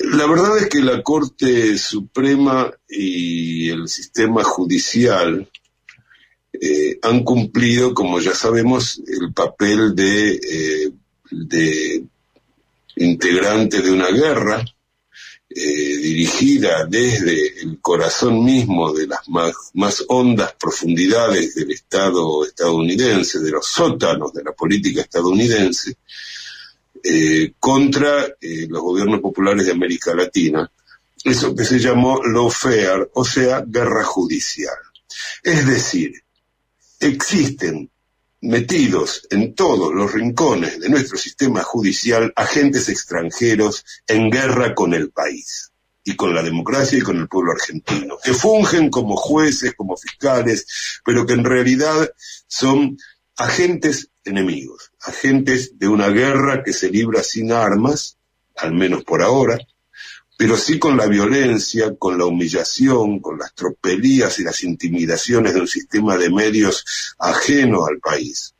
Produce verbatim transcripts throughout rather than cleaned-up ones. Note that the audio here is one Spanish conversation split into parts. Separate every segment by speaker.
Speaker 1: La verdad es que la Corte Suprema y el sistema judicial eh, han cumplido, como ya sabemos, el papel de, eh, de integrante de una guerra eh, dirigida desde el corazón mismo de las más, más hondas profundidades del Estado estadounidense, de los sótanos de la política estadounidense, Eh, contra eh, los gobiernos populares de América Latina, eso que se llamó lawfare, o sea, guerra judicial. Es decir, existen metidos en todos los rincones de nuestro sistema judicial agentes extranjeros en guerra con el país y con la democracia y con el pueblo argentino, que fungen como jueces, como fiscales, pero que en realidad son agentes enemigos, agentes de una guerra que se libra sin armas, al menos por ahora, pero sí con la violencia, con la humillación, con las tropelías y las intimidaciones de un sistema de medios ajeno al país.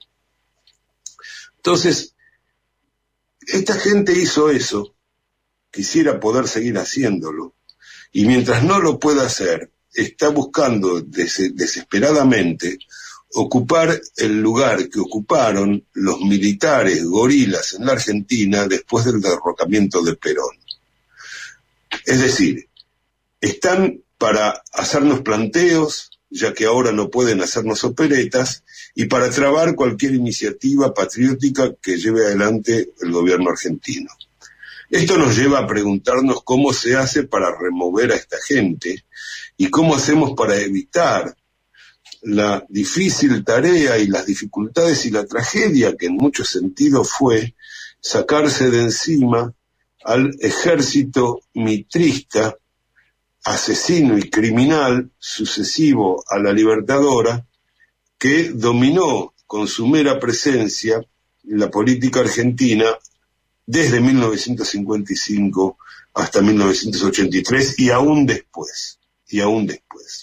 Speaker 1: Entonces, esta gente hizo eso, quisiera poder seguir haciéndolo, y mientras no lo pueda hacer, está buscando des- desesperadamente ocupar el lugar que ocuparon los militares gorilas en la Argentina después del derrocamiento de Perón. Es decir, están para hacernos planteos, ya que ahora no pueden hacernos operetas, y para trabar cualquier iniciativa patriótica que lleve adelante el gobierno argentino. Esto nos lleva a preguntarnos cómo se hace para remover a esta gente y cómo hacemos para evitar la difícil tarea y las dificultades y la tragedia que en muchos sentidos fue sacarse de encima al ejército mitrista, asesino y criminal sucesivo a la Libertadora, que dominó con su mera presencia la política argentina desde mil novecientos cincuenta y cinco hasta mil novecientos ochenta y tres y aún después, y aún después.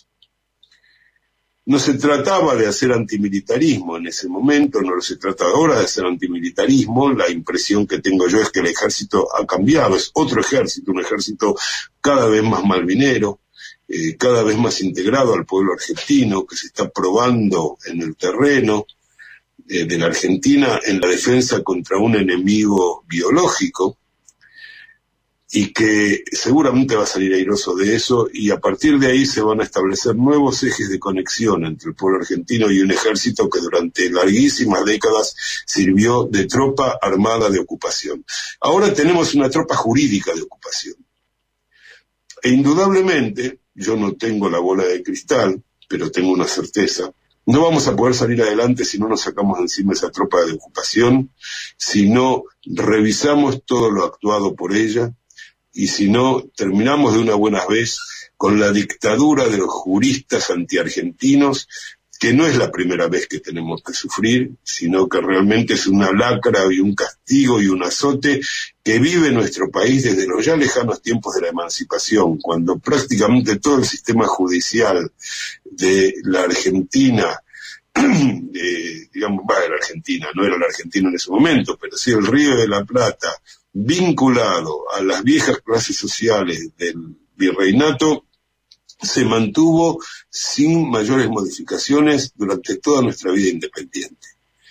Speaker 1: No se trataba de hacer antimilitarismo en ese momento, no se trata ahora de hacer antimilitarismo. La impresión que tengo yo es que el ejército ha cambiado, es otro ejército, un ejército cada vez más malvinero, eh, cada vez más integrado al pueblo argentino, que se está probando en el terreno eh, de la Argentina en la defensa contra un enemigo biológico, y que seguramente va a salir airoso de eso, y a partir de ahí se van a establecer nuevos ejes de conexión entre el pueblo argentino y un ejército que durante larguísimas décadas sirvió de tropa armada de ocupación. Ahora tenemos una tropa jurídica de ocupación. E indudablemente, yo no tengo la bola de cristal, pero tengo una certeza, no vamos a poder salir adelante si no nos sacamos de encima esa tropa de ocupación, si no revisamos todo lo actuado por ella, y si no, terminamos de una buena vez con la dictadura de los juristas antiargentinos, que no es la primera vez que tenemos que sufrir, sino que realmente es una lacra y un castigo y un azote que vive nuestro país desde los ya lejanos tiempos de la emancipación, cuando prácticamente todo el sistema judicial de la Argentina, eh, digamos, va de la Argentina, no era la Argentina en ese momento, pero sí el Río de la Plata, vinculado a las viejas clases sociales del virreinato, se mantuvo sin mayores modificaciones durante toda nuestra vida independiente.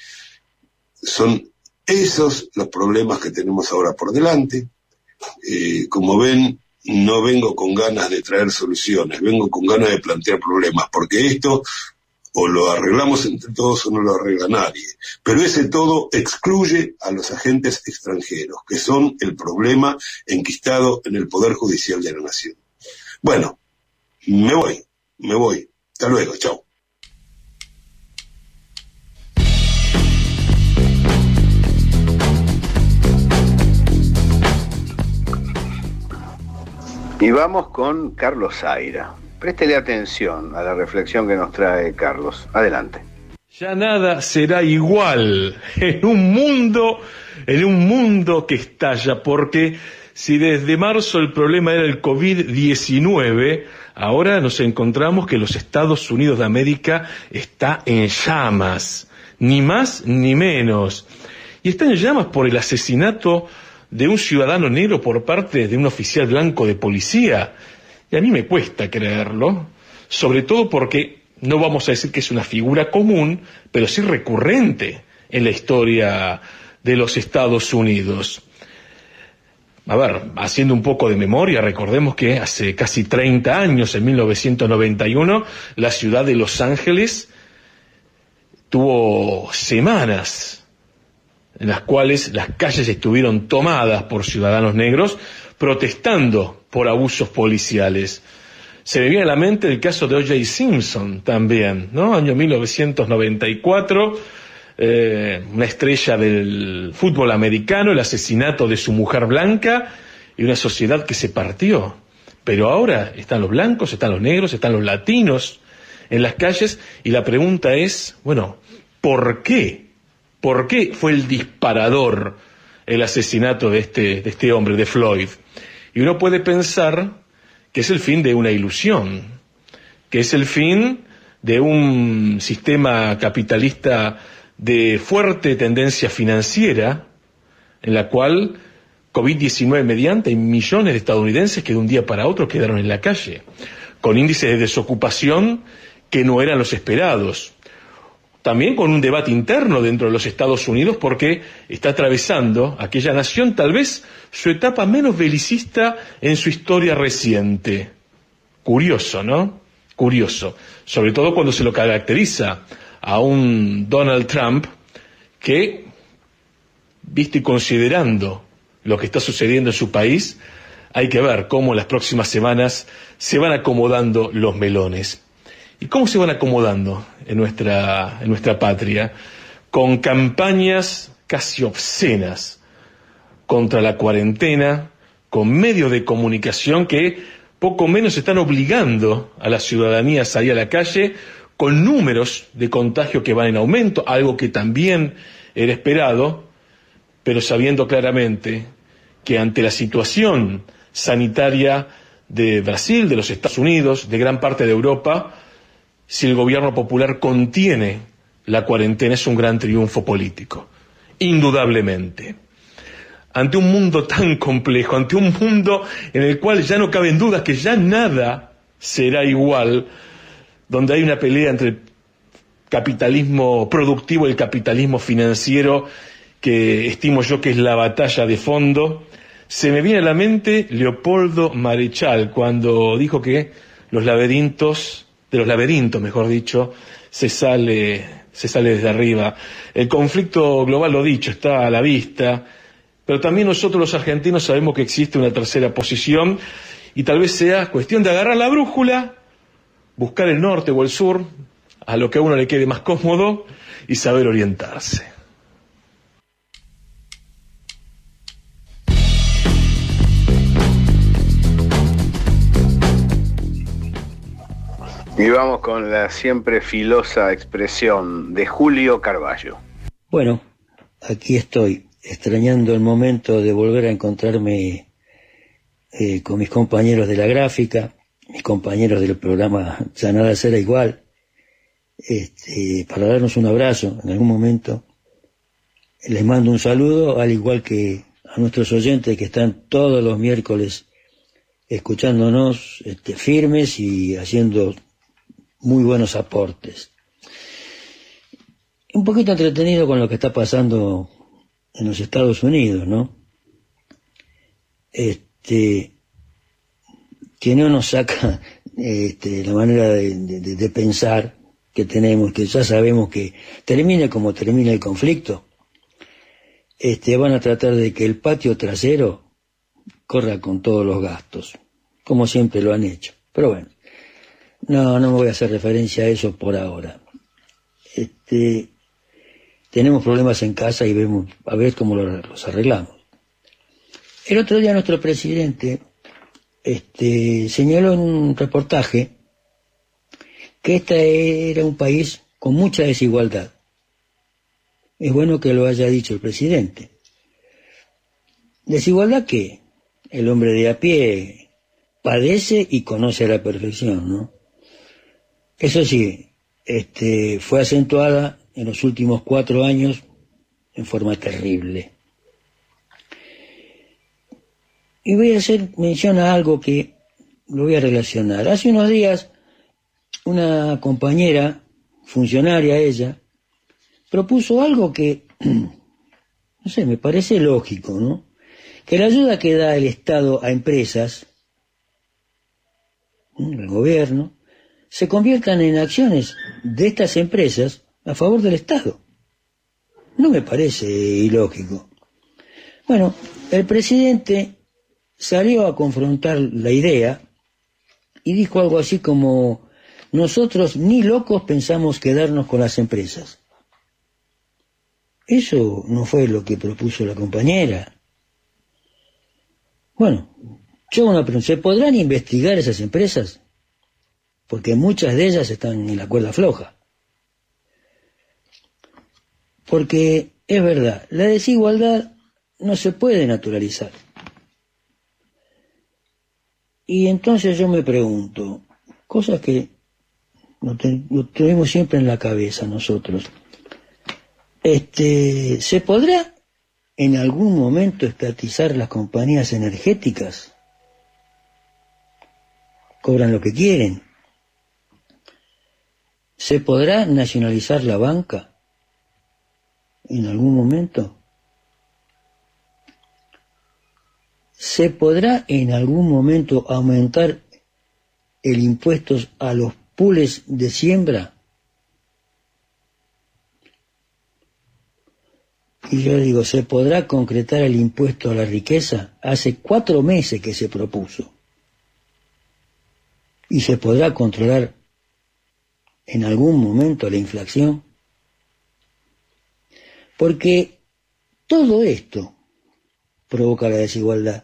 Speaker 1: Son esos los problemas que tenemos ahora por delante. Eh, como ven, no vengo con ganas de traer soluciones, vengo con ganas de plantear problemas, porque esto o lo arreglamos entre todos o no lo arregla nadie. Pero ese todo excluye a los agentes extranjeros, que son el problema enquistado en el Poder Judicial de la Nación. Bueno, me voy, me voy. Hasta luego, chao.
Speaker 2: Y vamos con Carlos Zaira. Préstele atención a la reflexión que nos trae Carlos. Adelante.
Speaker 3: Ya nada será igual en un mundo, en un mundo que estalla, porque si desde marzo el problema era el COVID diecinueve, ahora nos encontramos que los Estados Unidos de América está en llamas, ni más ni menos. Y está en llamas por el asesinato de un ciudadano negro por parte de un oficial blanco de policía. Y a mí me cuesta creerlo, sobre todo porque no vamos a decir que es una figura común, pero sí recurrente en la historia de los Estados Unidos. A ver, haciendo un poco de memoria, recordemos que hace casi treinta años, en mil novecientos noventa y uno, la ciudad de Los Ángeles tuvo semanas en las cuales las calles estuvieron tomadas por ciudadanos negros protestando por abusos policiales. Se me viene a la mente el caso de O J Simpson también, ¿no? Año mil novecientos noventa y cuatro, eh, una estrella del fútbol americano, el asesinato de su mujer blanca y una sociedad que se partió. Pero ahora están los blancos, están los negros, están los latinos en las calles y la pregunta es, bueno, ¿por qué? ¿Por qué fue el disparador el asesinato de este, de este hombre, de Floyd? Y uno puede pensar que es el fin de una ilusión, que es el fin de un sistema capitalista de fuerte tendencia financiera, en la cual COVID diecinueve mediante hay millones de estadounidenses que de un día para otro quedaron en la calle, con índices de desocupación que no eran los esperados. También con un debate interno dentro de los Estados Unidos porque está atravesando aquella nación tal vez su etapa menos belicista en su historia reciente. Curioso, ¿no? Curioso. Sobre todo cuando se lo caracteriza a un Donald Trump que, visto y considerando lo que está sucediendo en su país, hay que ver cómo en las próximas semanas se van acomodando los melones. ¿Y cómo se van acomodando en nuestra, en nuestra patria? Con campañas casi obscenas contra la cuarentena, con medios de comunicación que poco menos están obligando a la ciudadanía a salir a la calle, con números de contagio que van en aumento, algo que también era esperado, pero sabiendo claramente que ante la situación sanitaria de Brasil, de los Estados Unidos, de gran parte de Europa, si el gobierno popular contiene la cuarentena es un gran triunfo político, indudablemente. Ante un mundo tan complejo, ante un mundo en el cual ya no caben dudas que ya nada será igual, donde hay una pelea entre el capitalismo productivo y el capitalismo financiero, que estimo yo que es la batalla de fondo, se me viene a la mente Leopoldo Marechal cuando dijo que los laberintos de los laberintos, mejor dicho, se sale, se sale desde arriba. El conflicto global, lo dicho, está a la vista, pero también nosotros los argentinos sabemos que existe una tercera posición y tal vez sea cuestión de agarrar la brújula, buscar el norte o el sur, a lo que a uno le quede más cómodo y saber orientarse.
Speaker 2: Y vamos con la siempre filosa expresión de Julio Carballo.
Speaker 4: Bueno, aquí estoy, extrañando el momento de volver a encontrarme eh, con mis compañeros de la gráfica, mis compañeros del programa Ya Nada Será Igual, este, para darnos un abrazo en algún momento. Les mando un saludo, al igual que a nuestros oyentes que están todos los miércoles escuchándonos este, firmes y haciendo muy buenos aportes. Un poquito entretenido con lo que está pasando en los Estados Unidos, ¿no? Este, que no nos saca este, la manera de, de, de pensar que tenemos, que ya sabemos que termine como termina el conflicto, este, van a tratar de que el patio trasero corra con todos los gastos, como siempre lo han hecho. Pero bueno, no, no me voy a hacer referencia a eso por ahora. Este, tenemos problemas en casa y vemos a ver cómo los arreglamos. El otro día nuestro presidente este, señaló en un reportaje que este era un país con mucha desigualdad. Es bueno que lo haya dicho el presidente. ¿Desigualdad qué? El hombre de a pie padece y conoce a la perfección, ¿no? Eso sí, este, fue acentuada en los últimos cuatro años en forma terrible. Y voy a hacer mención a algo que lo voy a relacionar. Hace unos días, una compañera, funcionaria ella, propuso algo que, no sé, me parece lógico, ¿no? Que la ayuda que da el Estado a empresas, el gobierno, se conviertan en acciones de estas empresas a favor del Estado. No me parece ilógico. Bueno, el presidente salió a confrontar la idea y dijo algo así como: nosotros ni locos pensamos quedarnos con las empresas. Eso no fue lo que propuso la compañera. Bueno, yo hago una pregunta: ¿se podrán investigar esas empresas? Porque muchas de ellas están en la cuerda floja. Porque es verdad, la desigualdad no se puede naturalizar. Y entonces yo me pregunto, cosas que lo, te, lo tenemos siempre en la cabeza nosotros. Este, ¿se podrá en algún momento estatizar las compañías energéticas? Cobran lo que quieren. ¿Se podrá nacionalizar la banca en algún momento? ¿Se podrá en algún momento aumentar el impuesto a los pools de siembra? Y yo digo, ¿se podrá concretar el impuesto a la riqueza? Hace cuatro meses que se propuso. ¿Y se podrá controlar en algún momento la inflación? Porque todo esto provoca la desigualdad.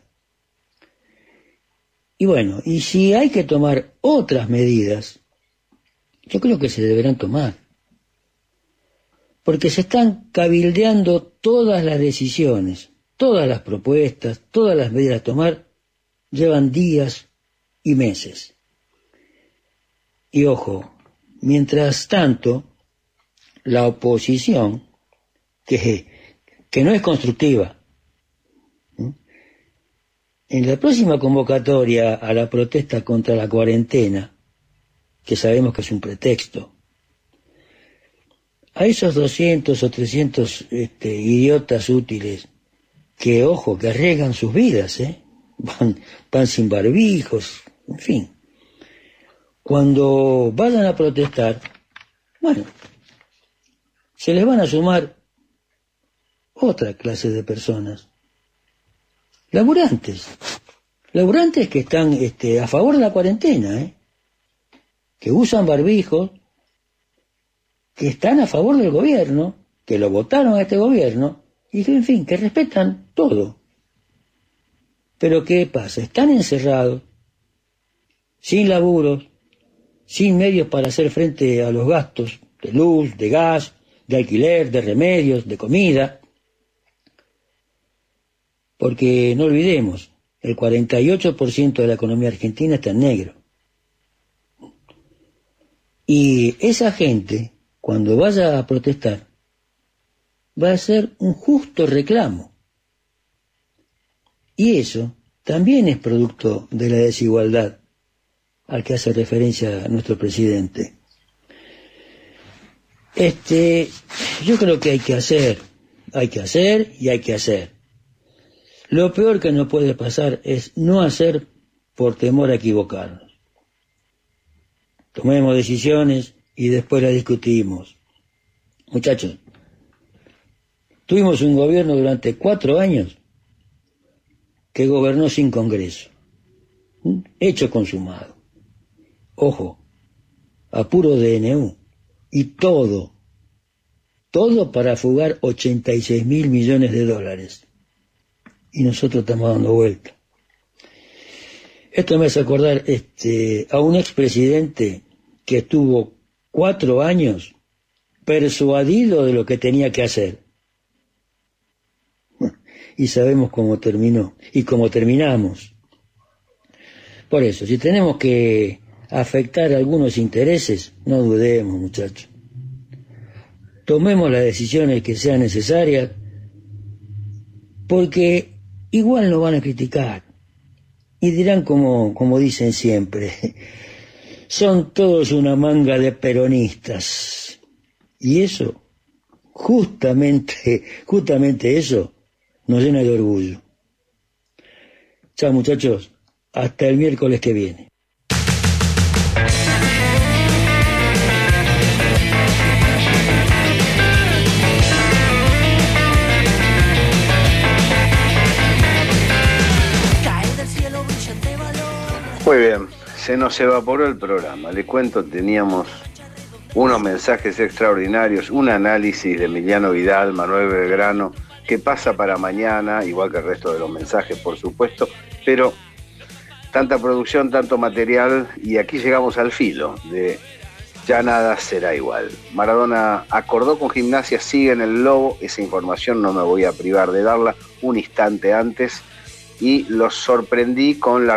Speaker 4: Y bueno, y si hay que tomar otras medidas, yo creo que se deberán tomar. Porque se están cabildeando todas las decisiones, todas las propuestas, todas las medidas a tomar, llevan días y meses. Y ojo, mientras tanto, la oposición, que, que no es constructiva, ¿sí?, en la próxima convocatoria a la protesta contra la cuarentena, que sabemos que es un pretexto, a esos doscientos o trescientos este, idiotas útiles que, ojo, que arriesgan sus vidas, ¿eh? van, van sin barbijos, en fin. Cuando vayan a protestar, bueno, se les van a sumar otra clase de personas. Laburantes. Laburantes que están este, a favor de la cuarentena, ¿eh? Que usan barbijos, que están a favor del gobierno, que lo votaron a este gobierno, y que, en fin, que respetan todo. Pero ¿qué pasa? Están encerrados, sin laburos, sin medios para hacer frente a los gastos de luz, de gas, de alquiler, de remedios, de comida. Porque no olvidemos, el cuarenta y ocho por ciento de la economía argentina está en negro. Y esa gente, cuando vaya a protestar, va a hacer un justo reclamo. Y eso también es producto de la desigualdad al que hace referencia nuestro presidente. Este, yo creo que hay que hacer, hay que hacer y hay que hacer. Lo peor que nos puede pasar es no hacer por temor a equivocarnos. Tomemos decisiones y después las discutimos. Muchachos, tuvimos un gobierno durante cuatro años que gobernó sin Congreso. Hecho consumado. Ojo, a puro D N U. Y todo, todo para fugar ochenta y seis mil millones de dólares. Y nosotros estamos dando vuelta. Esto me hace acordar este, a un expresidente que estuvo cuatro años persuadido de lo que tenía que hacer. Y sabemos cómo terminó y cómo terminamos. Por eso, si tenemos que afectar algunos intereses, no dudemos, muchachos. Tomemos las decisiones que sean necesarias, porque igual nos van a criticar. y dirán como, como dicen siempre, son todos una manga de peronistas. Y eso, justamente, justamente eso, nos llena de orgullo. Chao muchachos, hasta el miércoles que viene.
Speaker 2: Muy bien, se nos evaporó el programa. Le cuento, teníamos unos mensajes extraordinarios, un análisis de Emiliano Vidal, Manuel Belgrano, que pasa para mañana, igual que el resto de los mensajes, por supuesto, pero tanta producción, tanto material, y aquí llegamos al filo de ya nada será igual. Maradona acordó con Gimnasia, sigue en el Lobo, esa información no me voy a privar de darla un instante antes, y los sorprendí con la